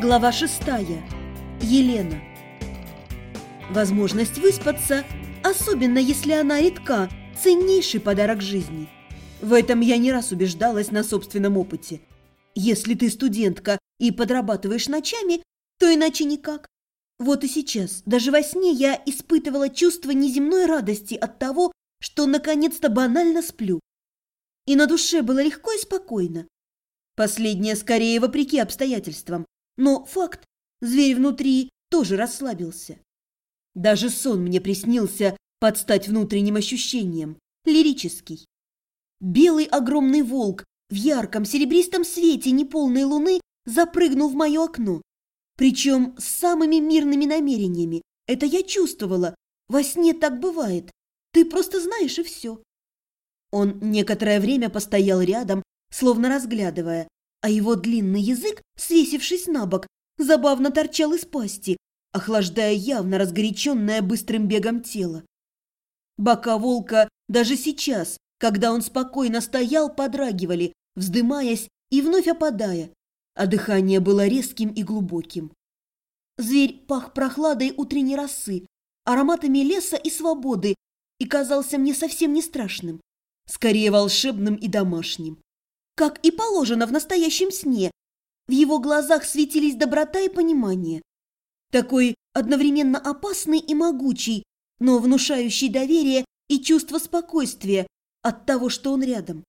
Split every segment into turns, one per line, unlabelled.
Глава 6. Елена. Возможность выспаться, особенно если она редка, ценнейший подарок жизни. В этом я не раз убеждалась на собственном опыте. Если ты студентка и подрабатываешь ночами, то иначе никак. Вот и сейчас, даже во сне я испытывала чувство неземной радости от того, что наконец-то банально сплю. И на душе было легко и спокойно. Последнее скорее вопреки обстоятельствам. Но факт, зверь внутри тоже расслабился. Даже сон мне приснился под стать внутренним ощущением, лирический. Белый огромный волк в ярком серебристом свете неполной луны запрыгнул в мое окно. Причем с самыми мирными намерениями. Это я чувствовала. Во сне так бывает. Ты просто знаешь, и все. Он некоторое время постоял рядом, словно разглядывая, а его длинный язык, свесившись на бок, забавно торчал из пасти, охлаждая явно разгоряченное быстрым бегом тело. Бока волка даже сейчас, когда он спокойно стоял, подрагивали, вздымаясь и вновь опадая, а дыхание было резким и глубоким. Зверь пах прохладой утренней росы, ароматами леса и свободы и казался мне совсем не страшным, скорее волшебным и домашним. Как и положено в настоящем сне, в его глазах светились доброта и понимание. Такой одновременно опасный и могучий, но внушающий доверие и чувство спокойствия от того, что он рядом.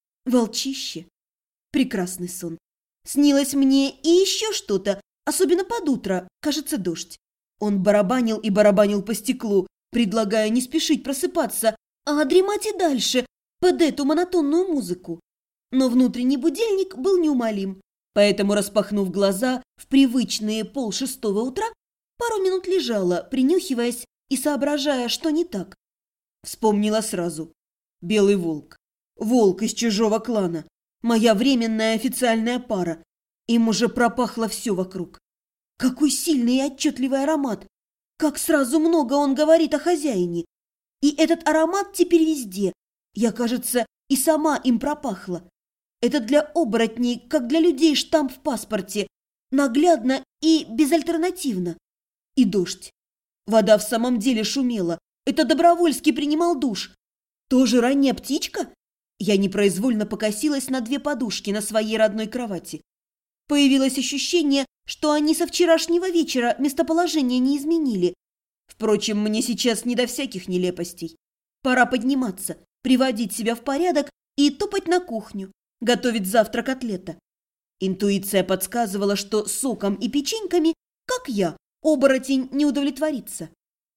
Волчище. Прекрасный сон. Снилось мне и еще что-то, особенно под утро, кажется, дождь. Он барабанил и барабанил по стеклу, предлагая не спешить просыпаться, а дремать и дальше под эту монотонную музыку. Но внутренний будильник был неумолим, поэтому, распахнув глаза в привычные 5:30 утра, пару минут лежала, принюхиваясь и соображая, что не так. Вспомнила сразу. Белый волк. Волк из чужого клана. Моя временная официальная пара. Им уже пропахло все вокруг. Какой сильный и отчетливый аромат. Как сразу много он говорит о хозяине. И этот аромат теперь везде. Я, кажется, и сама им пропахла. Это для оборотней, как для людей, штамп в паспорте. Наглядно и безальтернативно. И дождь. Вода в самом деле шумела. Это Добровольский принимал душ. Тоже ранняя птичка? Я непроизвольно покосилась на 2 подушки на своей родной кровати. Появилось ощущение, что они со вчерашнего вечера местоположение не изменили. Впрочем, мне сейчас не до всяких нелепостей. Пора подниматься, приводить себя в порядок и топать на кухню, готовить завтрак котлета. Интуиция подсказывала, что соком и печеньками, как я, оборотень не удовлетворится.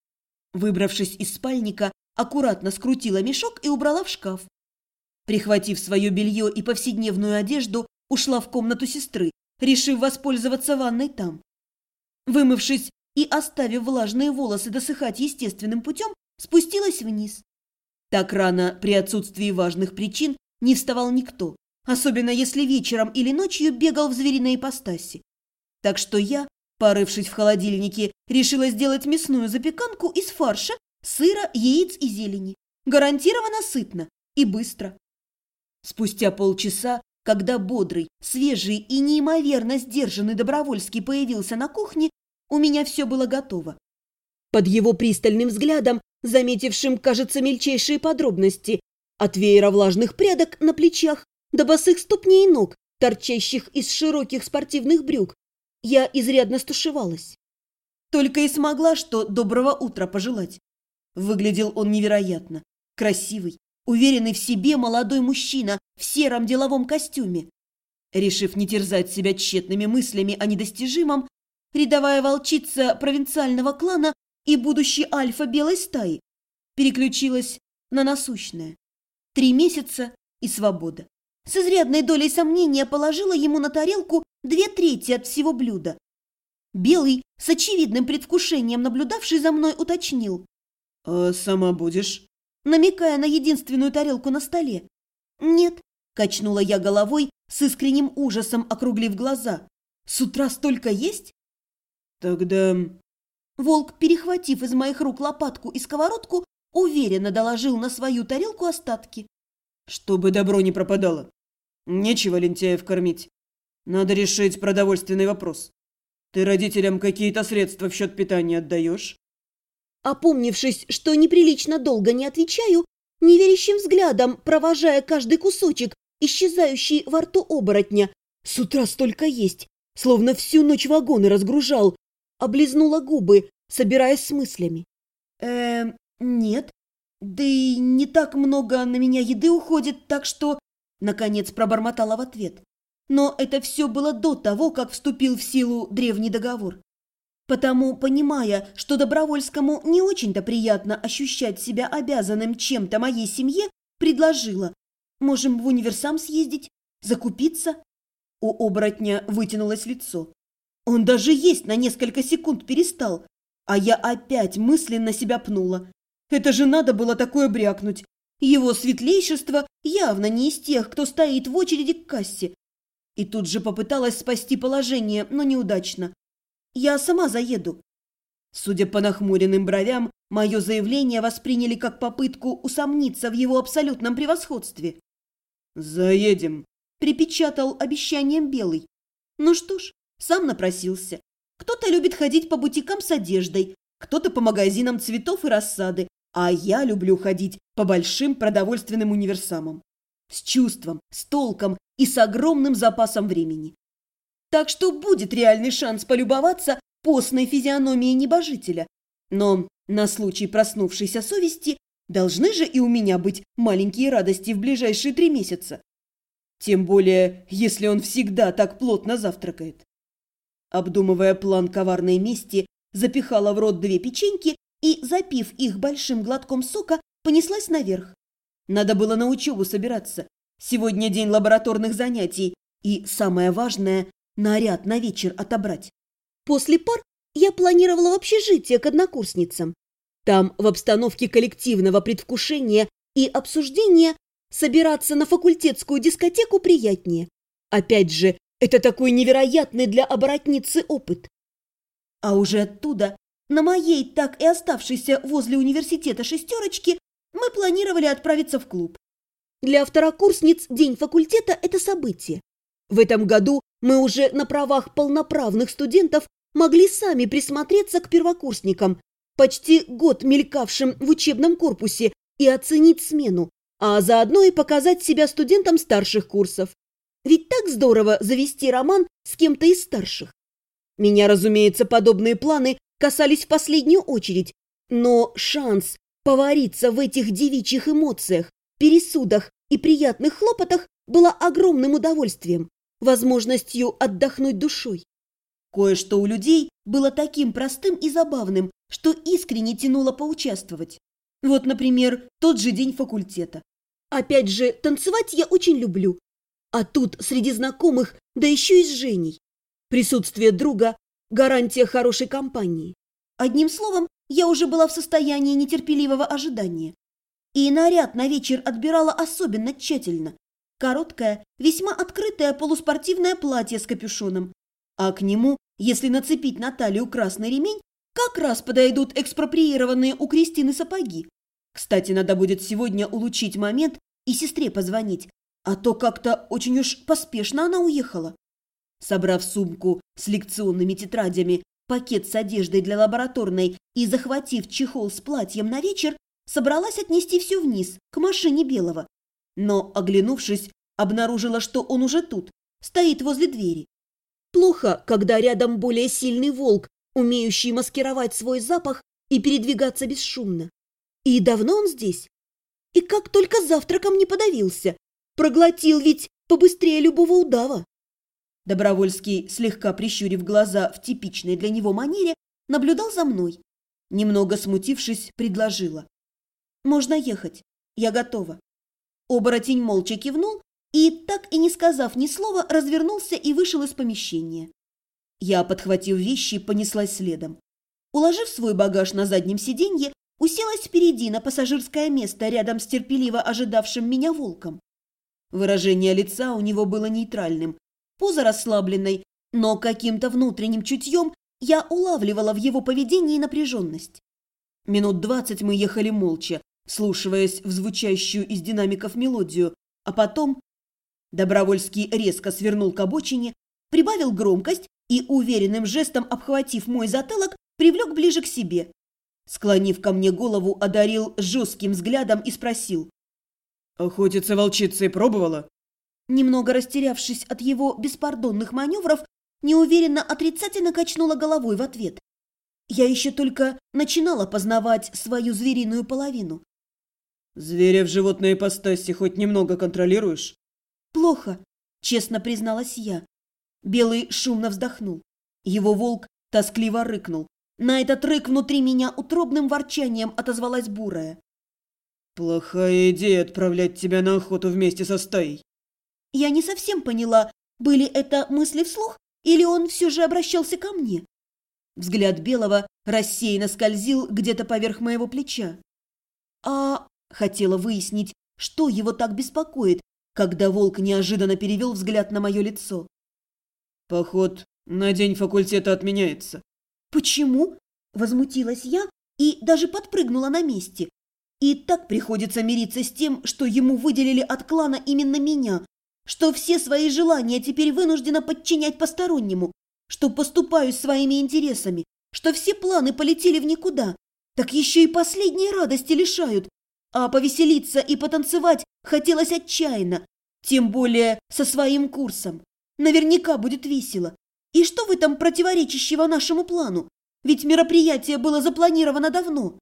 Выбравшись из спальника, аккуратно скрутила мешок и убрала в шкаф. Прихватив свое белье и повседневную одежду, ушла в комнату сестры, решив воспользоваться ванной там. Вымывшись и оставив влажные волосы досыхать естественным путем, спустилась вниз. Так рано, при отсутствии важных причин, не вставал никто, особенно если вечером или ночью бегал в звериной ипостаси. Так что я, порывшись в холодильнике, решила сделать мясную запеканку из фарша, сыра, яиц и зелени. Гарантированно сытно и быстро. Спустя полчаса, когда бодрый, свежий и неимоверно сдержанный Добровольский появился на кухне, у меня все было готово. Под его пристальным взглядом, заметившим, кажется, мельчайшие подробности, от веера влажных прядок на плечах до босых ступней и ног, торчащих из широких спортивных брюк, я изрядно стушевалась. Только и смогла, что доброго утра пожелать. Выглядел он невероятно. Красивый, уверенный в себе молодой мужчина в сером деловом костюме. Решив не терзать себя тщетными мыслями о недостижимом, рядовая волчица провинциального клана и будущий альфа белой стаи переключилась на насущное. 3 месяца и свобода. С изрядной долей сомнения положила ему на тарелку 2/3 от всего блюда. Белый, с очевидным предвкушением наблюдавший за мной, уточнил. «А сама будешь?» Намекая на единственную тарелку на столе. «Нет», – качнула я головой, с искренним ужасом округлив глаза. «С утра столько есть?» «Тогда...» Волк, перехватив из моих рук лопатку и сковородку, уверенно доложил на свою тарелку остатки. «Чтобы добро не пропадало. Нечего лентяев кормить. Надо решить продовольственный вопрос.
Ты родителям какие-то средства в счет питания отдаешь?
Опомнившись, что неприлично долго не отвечаю, неверящим взглядом, провожая каждый кусочек, исчезающий во рту оборотня, с утра столько есть, словно всю ночь вагоны разгружал, облизнула губы, собираясь с мыслями. Нет, да и не так много на меня еды уходит, так что, наконец, пробормотала в ответ. Но это все было до того, как вступил в силу древний договор. Потому, понимая, что Добровольскому не очень-то приятно ощущать себя обязанным чем-то моей семье, предложила: можем в универсам съездить, закупиться. У оборотня вытянулось лицо. Он даже есть на несколько секунд перестал, а я опять мысленно себя пнула. Это же надо было такое брякнуть. Его светлейшество явно не из тех, кто стоит в очереди к кассе. И тут же попыталась спасти положение, но неудачно. Я сама заеду. Судя по нахмуренным бровям, мое заявление восприняли как попытку усомниться в его абсолютном превосходстве.
«Заедем»,
— припечатал обещанием Белый. Ну что ж, сам напросился. Кто-то любит ходить по бутикам с одеждой, кто-то по магазинам цветов и рассады, а я люблю ходить по большим продовольственным универсамам. С чувством, с толком и с огромным запасом времени. Так что будет реальный шанс полюбоваться постной физиономией небожителя. Но на случай проснувшейся совести должны же и у меня быть маленькие радости в ближайшие 3 месяца. Тем более, если он всегда так плотно завтракает. Обдумывая план коварной мести, запихала в рот 2 печеньки и, запив их большим глотком сока, понеслась наверх. Надо было на учебу собираться. Сегодня день лабораторных занятий и, самое важное, наряд на вечер отобрать. После пар я планировала в общежитие к однокурсницам. Там, в обстановке коллективного предвкушения и обсуждения, собираться на факультетскую дискотеку приятнее. Опять же, это такой невероятный для оборотницы опыт. А уже оттуда, на моей так и оставшейся возле университета 6, мы планировали отправиться в клуб. Для второкурсниц день факультета – это событие. В этом году мы уже на правах полноправных студентов могли сами присмотреться к первокурсникам, почти год мелькавшим в учебном корпусе, и оценить смену, а заодно и показать себя студентам старших курсов. Ведь так здорово завести роман с кем-то из старших. Меня, разумеется, подобные планы касались в последнюю очередь, но шанс повариться в этих девичьих эмоциях, пересудах и приятных хлопотах было огромным удовольствием, возможностью отдохнуть душой. Кое-что у людей было таким простым и забавным, что искренне тянуло поучаствовать. Вот, например, тот же день факультета. Опять же, танцевать я очень люблю. А тут среди знакомых, да еще и с Женей. Присутствие друга – гарантия хорошей компании. Одним словом, я уже была в состоянии нетерпеливого ожидания. И наряд на вечер отбирала особенно тщательно. Короткое, весьма открытое полуспортивное платье с капюшоном. А к нему, если нацепить на талию красный ремень, как раз подойдут экспроприированные у Кристины сапоги. Кстати, надо будет сегодня улучшить момент и сестре позвонить, а то как-то очень уж поспешно она уехала. Собрав сумку с лекционными тетрадями, пакет с одеждой для лабораторной и захватив чехол с платьем на вечер, собралась отнести все вниз, к машине Белого. Но, оглянувшись, обнаружила, что он уже тут, стоит возле двери. Плохо, когда рядом более сильный волк, умеющий маскировать свой запах и передвигаться бесшумно. И давно он здесь? И как только завтраком не подавился. Проглотил ведь побыстрее любого удава. Добровольский, слегка прищурив глаза в типичной для него манере, наблюдал за мной. Немного смутившись, предложила: «Можно ехать. Я готова». Оборотень молча кивнул и, так и не сказав ни слова, развернулся и вышел из помещения. Я, подхватив вещи, понеслась следом. Уложив свой багаж на заднем сиденье, уселась впереди на пассажирское место рядом с терпеливо ожидавшим меня волком. Выражение лица у него было нейтральным, поза расслабленной, но каким-то внутренним чутьем я улавливала в его поведении напряженность. Минут 20 мы ехали молча, вслушиваясь в звучащую из динамиков мелодию, а потом Добровольский резко свернул к обочине, прибавил громкость и уверенным жестом, обхватив мой затылок, привлек ближе к себе. Склонив ко мне голову, одарил жестким взглядом и спросил.
«Охотиться волчицей пробовала?»
Немного растерявшись от его беспардонных маневров, неуверенно отрицательно качнула головой в ответ. Я еще только начинала познавать свою звериную половину.
«Зверя в животной ипостаси хоть немного контролируешь?»
«Плохо», – честно призналась я. Белый шумно вздохнул. Его волк тоскливо рыкнул. На этот рык внутри меня утробным ворчанием отозвалась бурая.
«Плохая идея отправлять тебя на охоту вместе со стаей».
Я не совсем поняла, были это мысли вслух, или он все же обращался ко мне. Взгляд Белого рассеянно скользил где-то поверх моего плеча. Хотела выяснить, что его так беспокоит, когда волк неожиданно перевел взгляд на мое лицо.
«Поход на день факультета отменяется».
«Почему?» – возмутилась я и даже подпрыгнула на месте. И так приходится мириться с тем, что ему выделили от клана именно меня, что все свои желания теперь вынуждена подчинять постороннему, что поступаю своими интересами, что все планы полетели в никуда, так еще и последние радости лишают. А повеселиться и потанцевать хотелось отчаянно, тем более со своим курсом. Наверняка будет весело. И что в этом противоречащего нашему плану? Ведь мероприятие было запланировано давно.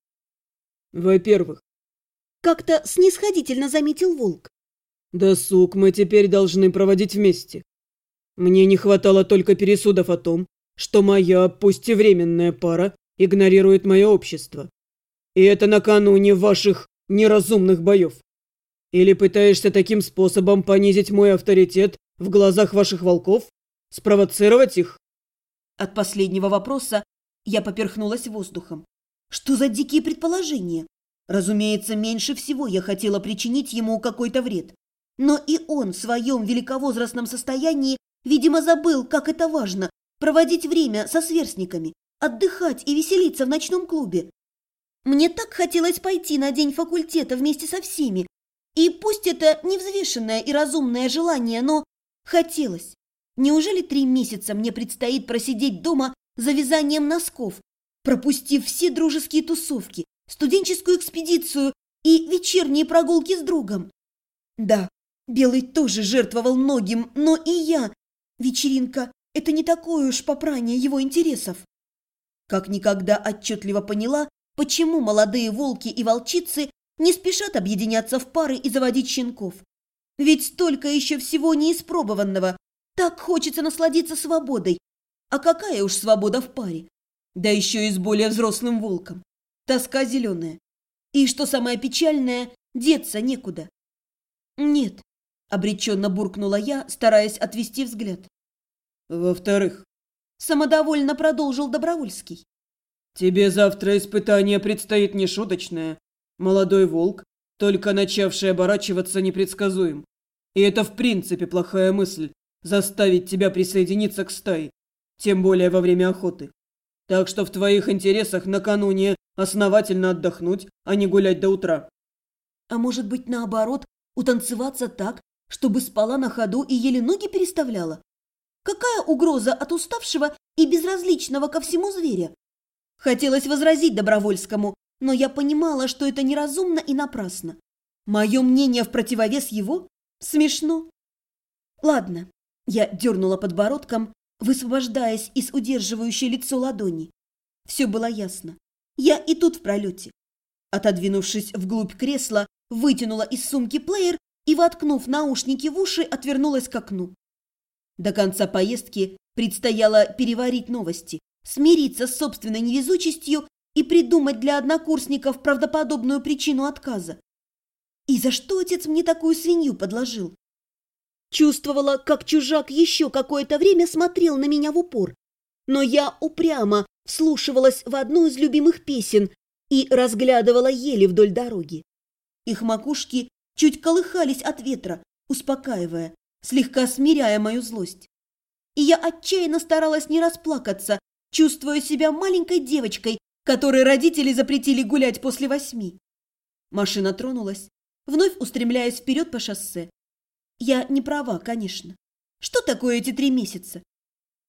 «Во-первых,
как-то снисходительно заметил волк.
досуг мы теперь должны проводить вместе. Мне не хватало только пересудов о том, что моя, пусть и временная пара, игнорирует мое общество. И это накануне ваших неразумных боев. Или пытаешься таким способом понизить мой авторитет в глазах ваших волков? Спровоцировать их?»
От последнего вопроса я поперхнулась воздухом. Что за дикие предположения? Разумеется, меньше всего я хотела причинить ему какой-то вред. Но и он в своем великовозрастном состоянии, видимо, забыл, как это важно – проводить время со сверстниками, отдыхать и веселиться в ночном клубе. Мне так хотелось пойти на день факультета вместе со всеми. И пусть это невзвешенное и разумное желание, но хотелось. Неужели 3 месяца мне предстоит просидеть дома за вязанием носков, пропустив все дружеские тусовки, студенческую экспедицию и вечерние прогулки с другом? Да, Белый тоже жертвовал многим, но и я. Вечеринка – это не такое уж попрание его интересов. Как никогда отчетливо поняла, почему молодые волки и волчицы не спешат объединяться в пары и заводить щенков. Ведь столько еще всего неиспробованного. Так хочется насладиться свободой. А какая уж свобода в паре? Да еще и с более взрослым волком. Тоска зеленая. И что самое печальное, деться некуда. Нет, обреченно буркнула я, стараясь отвести взгляд.
«Во-вторых,
Самодовольно продолжил Добровольский.
тебе завтра испытание предстоит нешуточное. Молодой волк, только начавший оборачиваться, непредсказуем. И это в принципе плохая мысль – заставить тебя присоединиться к стае, тем более во время охоты. Так что в твоих интересах накануне основательно отдохнуть, а не гулять до утра».
А может быть, наоборот, утанцеваться так, чтобы спала на ходу и еле ноги переставляла? Какая угроза от уставшего и безразличного ко всему зверя? Хотелось возразить Добровольскому, но я понимала, что это неразумно и напрасно. Мое мнение в противовес его? Смешно. Ладно, я дернула подбородком, высвобождаясь из удерживающей лицо ладони. Все было ясно. Я и тут в пролете. Отодвинувшись вглубь кресла, вытянула из сумки плеер и, воткнув наушники в уши, отвернулась к окну. До конца поездки предстояло переварить новости, смириться с собственной невезучестью и придумать для однокурсников правдоподобную причину отказа. И за что отец мне такую свинью подложил? Чувствовала, как чужак еще какое-то время смотрел на меня в упор, но я упрямо вслушивалась в одну из любимых песен и разглядывала ели вдоль дороги. Их макушки чуть колыхались от ветра, успокаивая, слегка смиряя мою злость. И я отчаянно старалась не расплакаться, чувствуя себя маленькой девочкой, которой родители запретили гулять после 8. Машина тронулась, вновь устремляясь вперед по шоссе. Я не права, конечно. Что такое эти 3 месяца?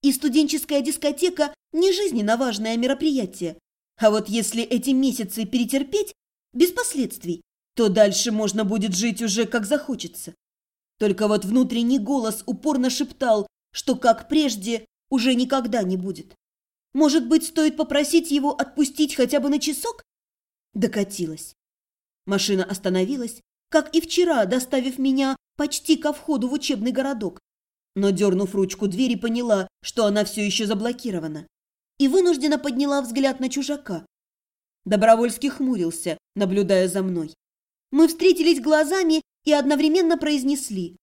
И студенческая дискотека – не жизненно важное мероприятие. А вот если эти месяцы перетерпеть без последствий, то дальше можно будет жить уже как захочется. Только вот внутренний голос упорно шептал, что как прежде уже никогда не будет. Может быть, стоит попросить его отпустить хотя бы на часок? Докатилась. Машина остановилась, как и вчера, доставив меня почти ко входу в учебный городок. Но, дернув ручку двери, поняла, что она все еще заблокирована, и вынужденно подняла взгляд на чужака. Добровольский хмурился, наблюдая за мной. Мы встретились глазами и одновременно произнесли: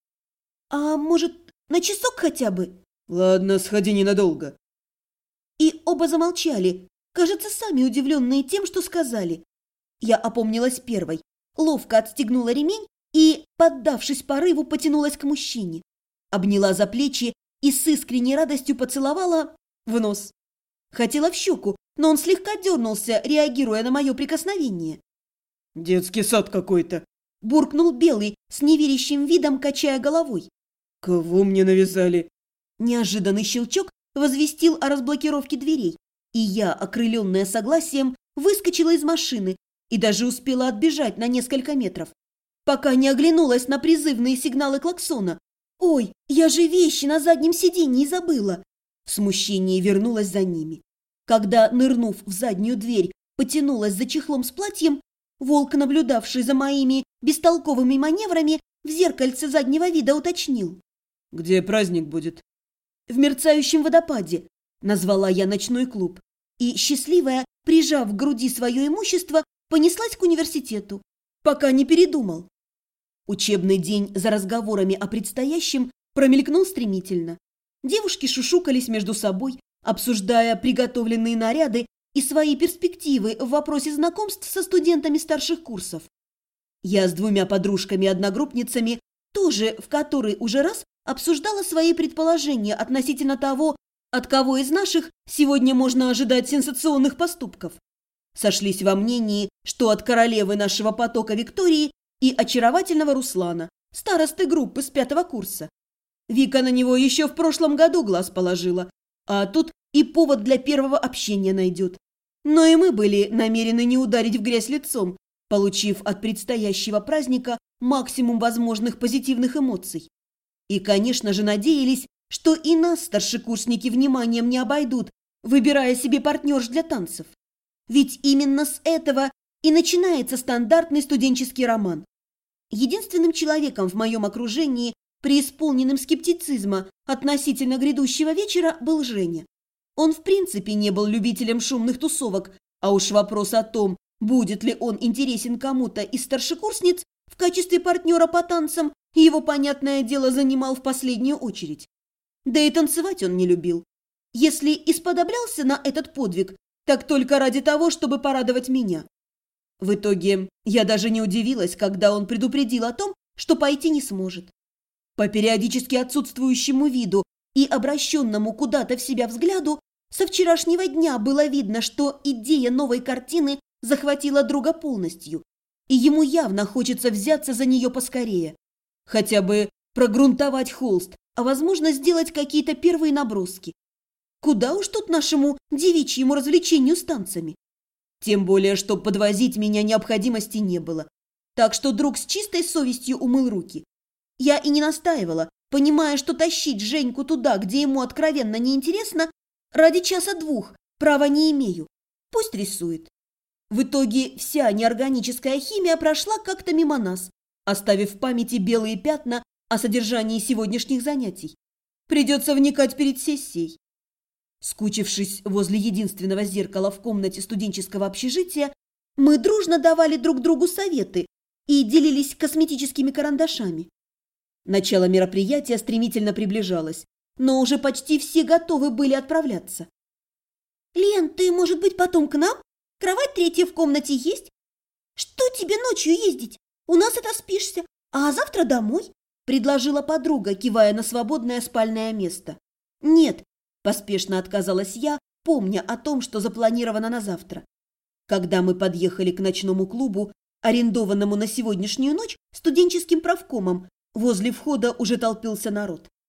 «А может, на часок хотя бы?»
«Ладно, сходи ненадолго».
И оба замолчали, кажется, сами удивленные тем, что сказали. Я опомнилась первой, ловко отстегнула ремень и, поддавшись порыву, потянулась к мужчине. Обняла за плечи и с искренней радостью поцеловала в нос. Хотела в щеку, но он слегка дернулся, реагируя на мое прикосновение.
«Детский сад какой-то»,
– буркнул Белый с неверящим видом, качая головой.
«Кого мне навязали?»
Неожиданный щелчок возвестил о разблокировке дверей, и я, окрыленная согласием, выскочила из машины и даже успела отбежать на несколько метров, пока не оглянулась на призывные сигналы клаксона. «Ой, я же вещи на заднем сиденье забыла!» В смущении вернулась за ними. Когда, нырнув в заднюю дверь, потянулась за чехлом с платьем, волк, наблюдавший за моими бестолковыми маневрами, в зеркальце заднего вида уточнил:
«Где праздник будет?»
«В мерцающем водопаде», – назвала я ночной клуб, и, счастливая, прижав к груди свое имущество, понеслась к университету, пока не передумал. Учебный день за разговорами о предстоящем промелькнул стремительно. Девушки шушукались между собой, обсуждая приготовленные наряды и свои перспективы в вопросе знакомств со студентами старших курсов. Я с двумя подружками-одногруппницами тоже в который уже раз обсуждала свои предположения относительно того, от кого из наших сегодня можно ожидать сенсационных поступков. Сошлись во мнении, что от королевы нашего потока Виктории и очаровательного Руслана, старосты группы с 5-го курса. Вика на него еще в прошлом году глаз положила, а тут и повод для первого общения найдет. Но и мы были намерены не ударить в грязь лицом, получив от предстоящего праздника максимум возможных позитивных эмоций. И, конечно же, надеялись, что и нас старшекурсники вниманием не обойдут, выбирая себе партнерш для танцев. Ведь именно с этого и начинается стандартный студенческий роман. Единственным человеком в моем окружении, преисполненным скептицизма относительно грядущего вечера, был Женя. Он в принципе не был любителем шумных тусовок, а уж вопрос о том, будет ли он интересен кому-то из старшекурсниц в качестве партнера по танцам, его, понятное дело, занимал в последнюю очередь. Да и танцевать он не любил. Если и сподоблялся на этот подвиг, так только ради того, чтобы порадовать меня. В итоге я даже не удивилась, когда он предупредил о том, что пойти не сможет. По периодически отсутствующему виду и обращенному куда-то в себя взгляду, со вчерашнего дня было видно, что идея новой картины захватила друга полностью, и ему явно хочется взяться за нее поскорее. Хотя бы прогрунтовать холст, а возможно сделать какие-то первые наброски. Куда уж тут нашему девичьему развлечению с танцами. Тем более, что подвозить меня необходимости не было. Так что друг с чистой совестью умыл руки. Я и не настаивала, понимая, что тащить Женьку туда, где ему откровенно неинтересно, ради часа-двух права не имею. Пусть рисует. В итоге вся неорганическая химия прошла как-то мимо нас, оставив в памяти белые пятна о содержании сегодняшних занятий. Придется вникать перед сессией. Скучившись возле единственного зеркала в комнате студенческого общежития, мы дружно давали друг другу советы и делились косметическими карандашами. Начало мероприятия стремительно приближалось, но уже почти все готовы были отправляться. «Лен, ты, может быть, потом к нам? Кровать 3 в комнате есть? Что тебе ночью ездить? У нас отоспишься, а завтра домой», – предложила подруга, кивая на свободное спальное место. «Нет», – поспешно отказалась я, помня о том, что запланировано на завтра. Когда мы подъехали к ночному клубу, арендованному на сегодняшнюю ночь студенческим правкомом, возле входа уже толпился народ.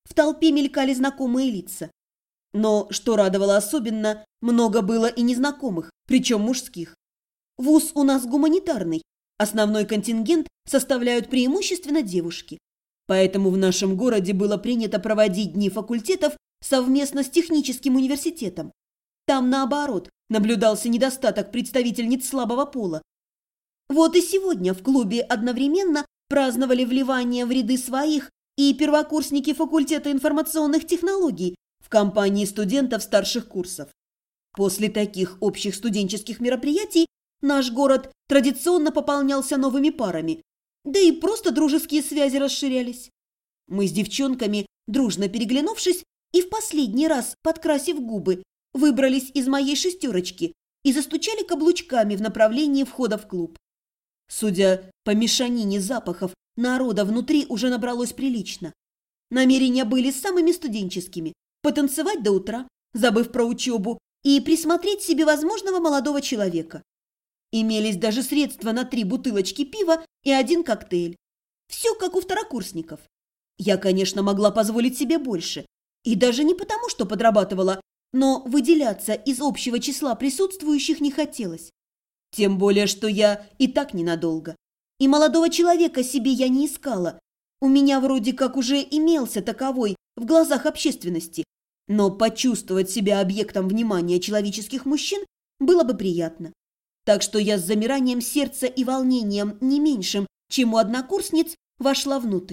в толпе мелькали знакомые лица. Но, что радовало особенно, много было и незнакомых, причем мужских. Вуз у нас гуманитарный, основной контингент составляют преимущественно девушки. Поэтому в нашем городе было принято проводить дни факультетов совместно с техническим университетом. Там, наоборот, наблюдался недостаток представительниц слабого пола. Вот и сегодня в клубе одновременно праздновали вливание в ряды своих и первокурсники факультета информационных технологий в компании студентов старших курсов. После таких общих студенческих мероприятий наш город традиционно пополнялся новыми парами, да и просто дружеские связи расширялись. Мы с девчонками, дружно переглянувшись и в последний раз подкрасив губы, выбрались из моей шестерочки и застучали каблучками в направлении входа в клуб. Судя по мешанине запахов, народа внутри уже набралось прилично. Намерения были самыми студенческими – потанцевать до утра, забыв про учебу, и присмотреть себе возможного молодого человека. Имелись даже средства на 3 бутылочки пива и 1 коктейль. Все как у второкурсников. Я, конечно, могла позволить себе больше. И даже не потому, что подрабатывала, но выделяться из общего числа присутствующих не хотелось. Тем более, что я и так ненадолго. И молодого человека себе я не искала. У меня вроде как уже имелся таковой в глазах общественности. Но почувствовать себя объектом внимания человеческих мужчин было бы приятно. Так что я с замиранием сердца и волнением не меньшим, чем у однокурсниц, вошла внутрь.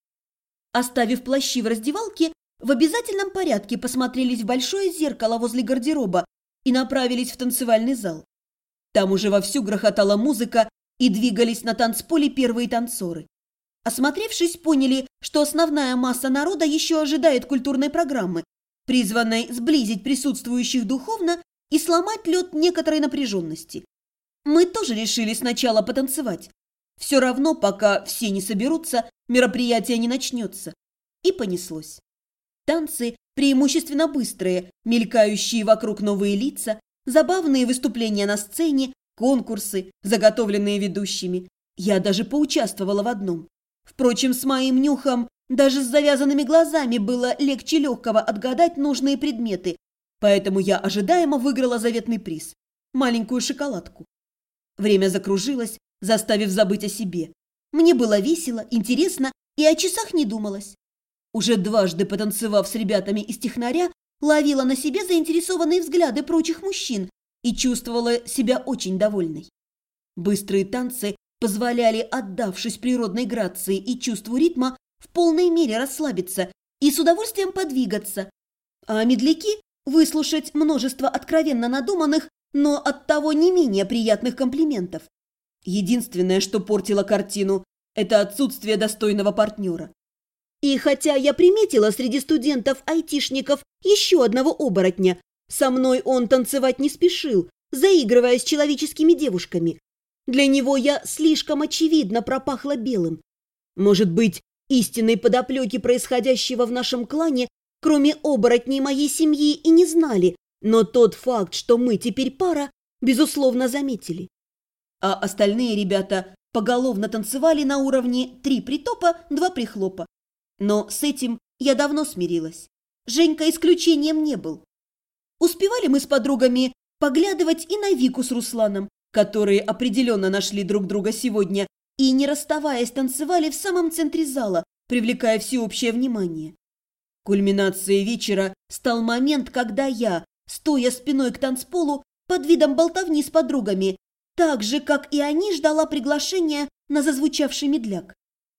Оставив плащи в раздевалке, в обязательном порядке посмотрелись в большое зеркало возле гардероба и направились в танцевальный зал. Там уже вовсю грохотала музыка и двигались на танцполе первые танцоры. Осмотревшись, поняли, что основная масса народа еще ожидает культурной программы, призванной сблизить присутствующих духовно и сломать лед некоторой напряженности. Мы тоже решили сначала потанцевать. Все равно, пока все не соберутся, мероприятие не начнется. И понеслось. Танцы преимущественно быстрые, мелькающие вокруг новые лица, забавные выступления на сцене, конкурсы, заготовленные ведущими. Я даже поучаствовала в одном. Впрочем, с моим нюхом даже с завязанными глазами было легче легкого отгадать нужные предметы, поэтому я ожидаемо выиграла заветный приз – маленькую шоколадку. Время закружилось, заставив забыть о себе. Мне было весело, интересно и о часах не думалось. Уже дважды потанцевав с ребятами из технаря, ловила на себе заинтересованные взгляды прочих мужчин и чувствовала себя очень довольной. Быстрые танцы позволяли, отдавшись природной грации и чувству ритма, в полной мере расслабиться и с удовольствием подвигаться, а медляки выслушать множество откровенно надуманных, но оттого не менее приятных комплиментов. Единственное, что портило картину, это отсутствие достойного партнера. И хотя я приметила среди студентов-айтишников еще одного оборотня, со мной он танцевать не спешил, заигрывая с человеческими девушками. Для него я слишком очевидно пропахла белым. Может быть, истинной подоплеки происходящего в нашем клане, кроме оборотней моей семьи, и не знали, но тот факт, что мы теперь пара, безусловно, заметили. А остальные ребята поголовно танцевали на уровне 3 притопа, 2 прихлопа. Но с этим я давно смирилась. Женька исключением не был. Успевали мы с подругами поглядывать и на Вику с Русланом, которые определенно нашли друг друга сегодня и, не расставаясь, танцевали в самом центре зала, привлекая всеобщее внимание. Кульминацией вечера стал момент, когда я, стоя спиной к танцполу, под видом болтовни с подругами, так же, как и они, ждала приглашения на зазвучавший медляк.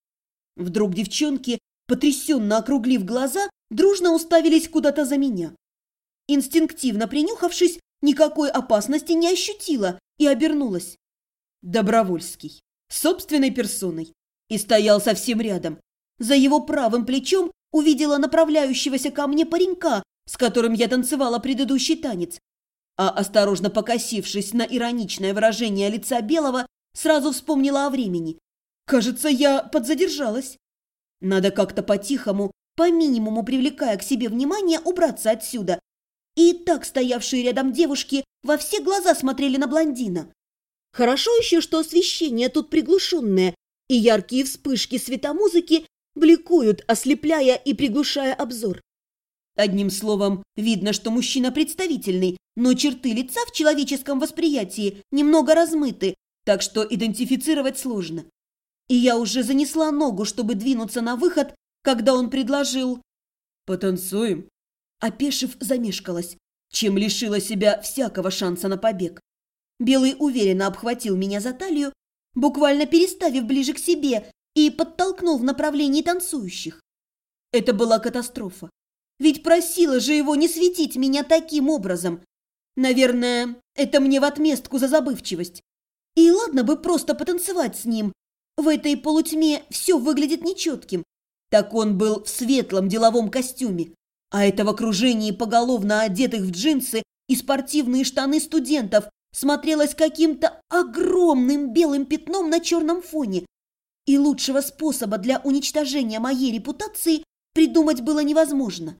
Вдруг девчонки, потрясенно округлив глаза, дружно уставились куда-то за меня. Инстинктивно принюхавшись, никакой опасности не ощутила и обернулась. Добровольский, собственной персоной, и стоял совсем рядом. За его правым плечом увидела направляющегося ко мне паренька, с которым я танцевала предыдущий танец, а, осторожно покосившись на ироничное выражение лица Белого, сразу вспомнила о времени. Кажется, я подзадержалась. Надо как-то по-тихому, по минимуму привлекая к себе внимание, убраться отсюда. И так стоявшие рядом девушки во все глаза смотрели на блондина. Хорошо еще, что освещение тут приглушенное, и яркие вспышки светомузыки бликуют, ослепляя и приглушая обзор. Одним словом, видно, что мужчина представительный, но черты лица в человеческом восприятии немного размыты, так что идентифицировать сложно. И я уже занесла ногу, чтобы двинуться на выход, когда он предложил: «Потанцуем?» Опешив, замешкалась, чем лишила себя всякого шанса на побег. Белый уверенно обхватил меня за талию, буквально переставив ближе к себе, и подтолкнул в направлении танцующих. Это была катастрофа. Ведь просила же его не светить меня таким образом. Наверное, это мне в отместку за забывчивость. И ладно бы просто потанцевать с ним. В этой полутьме все выглядит нечетким. Так он был в светлом деловом костюме, а это в окружении поголовно одетых в джинсы и спортивные штаны студентов смотрелось каким-то огромным белым пятном на черном фоне. И лучшего способа для уничтожения моей репутации придумать было невозможно.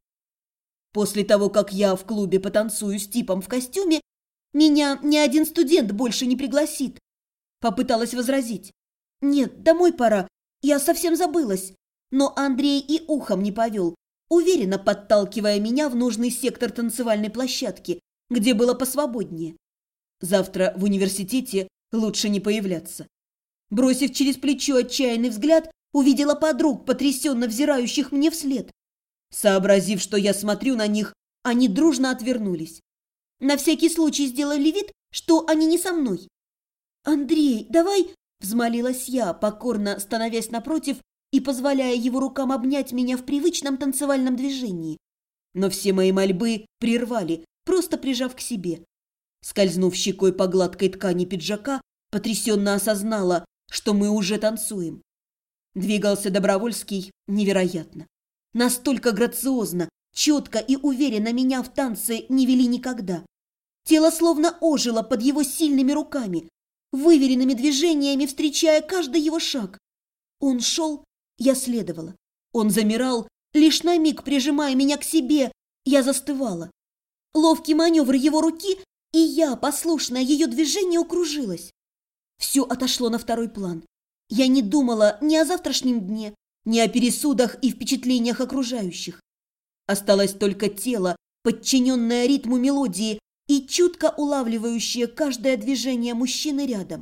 После того, как я в клубе потанцую с типом в костюме, меня ни один студент больше не пригласит. Попыталась возразить. Нет, домой пора, я совсем забылась. Но Андрей и ухом не повел, уверенно подталкивая меня в нужный сектор танцевальной площадки, где было посвободнее. Завтра в университете лучше не появляться. Бросив через плечо отчаянный взгляд, увидела подруг, потрясенно взирающих мне вслед. Сообразив, что я смотрю на них, они дружно отвернулись. На всякий случай сделали вид, что они не со мной. «Андрей, давай...» – взмолилась я, покорно становясь напротив и позволяя его рукам обнять меня в привычном танцевальном движении. Но все мои мольбы прервали, просто прижав к себе. Скользнув щекой по гладкой ткани пиджака, потрясенно осознала, что мы уже танцуем. Двигался Добровольский невероятно. Настолько грациозно, четко и уверенно меня в танце не вели никогда. Тело словно ожило под его сильными руками, выверенными движениями встречая каждый его шаг. Он шел, я следовала. Он замирал, лишь на миг прижимая меня к себе, я застывала. Ловкий маневр его руки, и я, послушная ее движению, кружилась. Все отошло на второй план. Я не думала ни о завтрашнем дне, ни о пересудах и впечатлениях окружающих. Осталось только тело, подчиненное ритму мелодии и чутко улавливающее каждое движение мужчины рядом.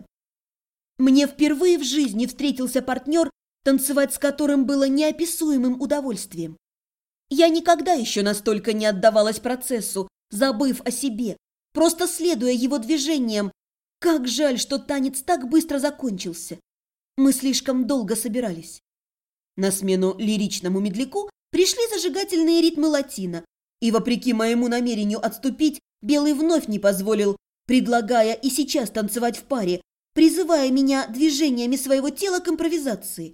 Мне впервые в жизни встретился партнер, танцевать с которым было неописуемым удовольствием. Я никогда еще настолько не отдавалась процессу, забыв о себе, просто следуя его движениям. Как жаль, что танец так быстро закончился. Мы слишком долго собирались. На смену лиричному медляку пришли зажигательные ритмы латино, и, вопреки моему намерению отступить, Белый вновь не позволил, предлагая и сейчас танцевать в паре, призывая меня движениями своего тела к импровизации.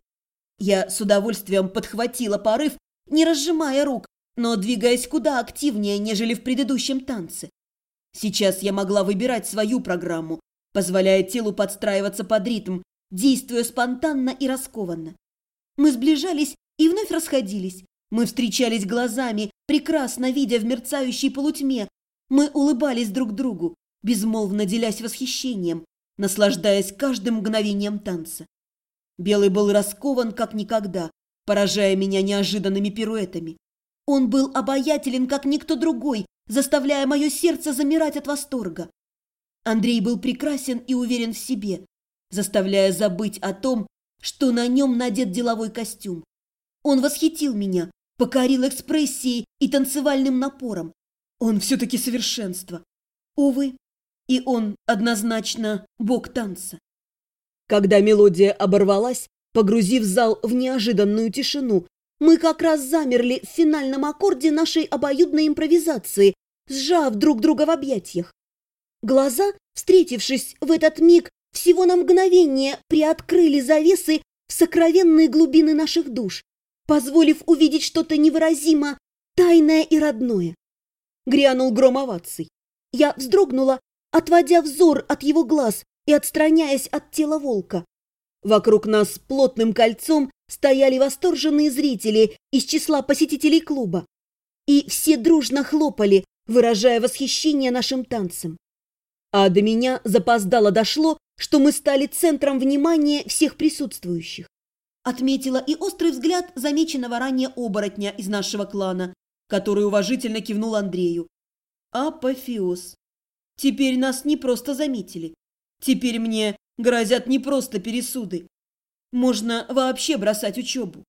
Я с удовольствием подхватила порыв, не разжимая рук, но двигаясь куда активнее, нежели в предыдущем танце. Сейчас я могла выбирать свою программу, позволяя телу подстраиваться под ритм, действуя спонтанно и раскованно. Мы сближались и вновь расходились. Мы встречались глазами, прекрасно видя в мерцающей полутьме. Мы улыбались друг другу, безмолвно делясь восхищением, наслаждаясь каждым мгновением танца. Белый был раскован как никогда, поражая меня неожиданными пируэтами. Он был обаятелен, как никто другой, заставляя мое сердце замирать от восторга. Андрей был прекрасен и уверен в себе, заставляя забыть о том, что на нем надет деловой костюм. Он восхитил меня, покорил экспрессией и танцевальным напором. Он все-таки совершенство. Увы, и он однозначно бог танца. Когда мелодия оборвалась, погрузив зал в неожиданную тишину, мы как раз замерли в финальном аккорде нашей обоюдной импровизации, сжав друг друга в объятиях. Глаза, встретившись в этот миг, всего на мгновение приоткрыли завесы в сокровенные глубины наших душ, позволив увидеть что-то невыразимо тайное и родное. Грянул гром оваций. Я вздрогнула, отводя взор от его глаз и отстраняясь от тела волка. Вокруг нас плотным кольцом стояли восторженные зрители из числа посетителей клуба. И все дружно хлопали, выражая восхищение нашим танцем. А до меня запоздало дошло, что мы стали центром внимания всех присутствующих. Отметила и острый взгляд замеченного ранее оборотня из нашего клана, который уважительно кивнул Андрею. Апофеоз. Теперь нас не просто заметили. Теперь мне грозят не просто пересуды. Можно вообще бросать учебу.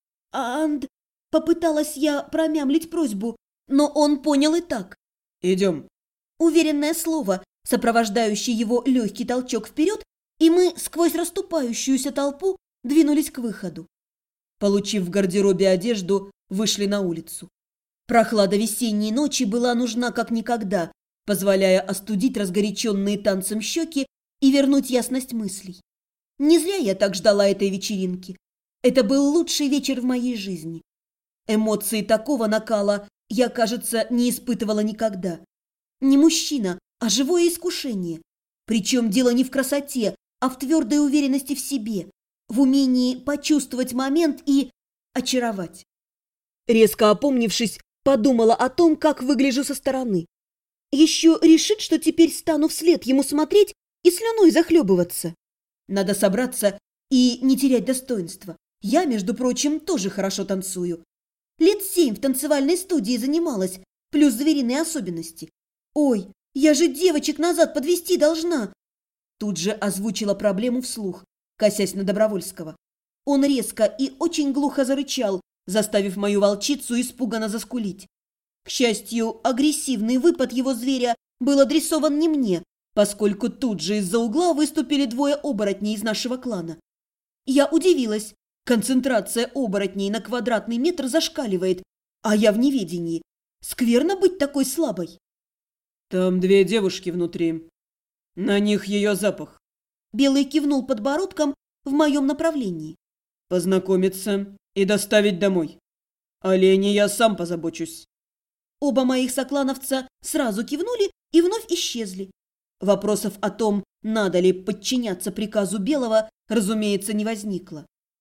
Попыталась я промямлить просьбу, но он понял и так.
Идем.
Уверенное слово, сопровождающее его легкий толчок вперед, и мы сквозь расступающуюся толпу двинулись к выходу. Получив в гардеробе одежду, вышли на улицу. Прохлада весенней ночи была нужна как никогда, позволяя остудить разгоряченные танцем щеки и вернуть ясность мыслей. Не зря я так ждала этой вечеринки. Это был лучший вечер в моей жизни. Эмоции такого накала я, кажется, не испытывала никогда. Не мужчина, а живое искушение. Причем дело не в красоте, а в твердой уверенности в себе, в умении почувствовать момент и очаровать. Резко опомнившись, подумала о том, как выгляжу со стороны. Еще решит, что теперь стану вслед ему смотреть и слюной захлебываться. Надо собраться и не терять достоинства. Я, между прочим, тоже хорошо танцую. 7 лет в танцевальной студии занималась, плюс звериные особенности. Ой, я же девочек назад подвести должна. Тут же озвучила проблему вслух, косясь на Добровольского. Он резко и очень глухо зарычал, заставив мою волчицу испуганно заскулить. К счастью, агрессивный выпад его зверя был адресован не мне, поскольку тут же из-за угла выступили 2 оборотней из нашего клана. Я удивилась. Концентрация оборотней на квадратный метр зашкаливает, а я в неведении. Скверно быть такой слабой.
Там 2 девушки внутри. На них ее запах.
Белый кивнул подбородком в моем направлении.
Познакомиться и доставить домой. О Лене я сам позабочусь.
Оба моих соклановца сразу кивнули и вновь исчезли. Вопросов о том, надо ли подчиняться приказу Белого, разумеется, не возникло.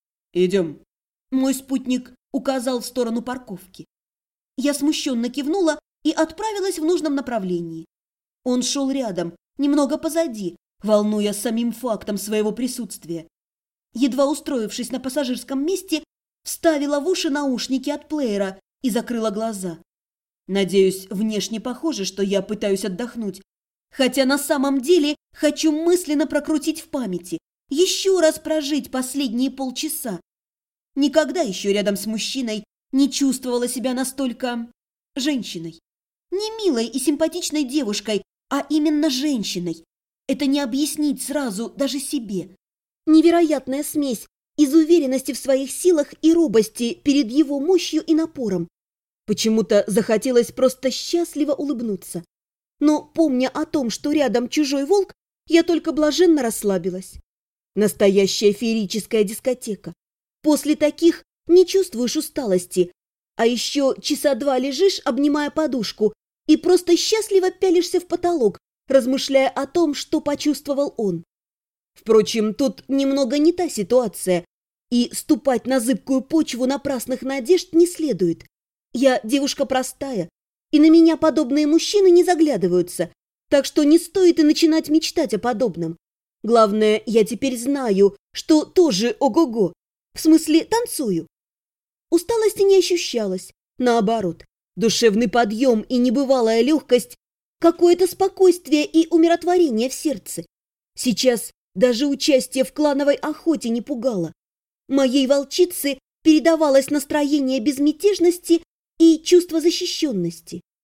Идем.
Мой спутник указал в сторону парковки. Я смущенно кивнула и отправилась в нужном направлении. Он шел рядом, немного позади, волнуя самим фактом своего присутствия. Едва устроившись на пассажирском месте, вставила в уши наушники от плеера и закрыла глаза. Надеюсь, внешне похоже, что я пытаюсь отдохнуть, хотя на самом деле хочу мысленно прокрутить в памяти, еще раз прожить последние полчаса. Никогда еще рядом с мужчиной не чувствовала себя настолько женщиной. Не милой и симпатичной девушкой, а именно женщиной. Это не объяснить сразу даже себе. Невероятная смесь из уверенности в своих силах и робости перед его мощью и напором. Почему-то захотелось просто счастливо улыбнуться. Но, помня о том, что рядом чужой волк, я только блаженно расслабилась. Настоящая феерическая дискотека. После таких не чувствуешь усталости, а еще часа 2 лежишь, обнимая подушку, и просто счастливо пялишься в потолок, размышляя о том, что почувствовал он. Впрочем, тут немного не та ситуация, и ступать на зыбкую почву напрасных надежд не следует. Я девушка простая, и на меня подобные мужчины не заглядываются, так что не стоит и начинать мечтать о подобном. Главное, я теперь знаю, что тоже ого-го. В смысле, танцую. Усталости не ощущалось. Наоборот, душевный подъем и небывалая легкость, какое-то спокойствие и умиротворение в сердце. Сейчас даже участие в клановой охоте не пугало. Моей волчице передавалось настроение безмятежности и чувство защищенности.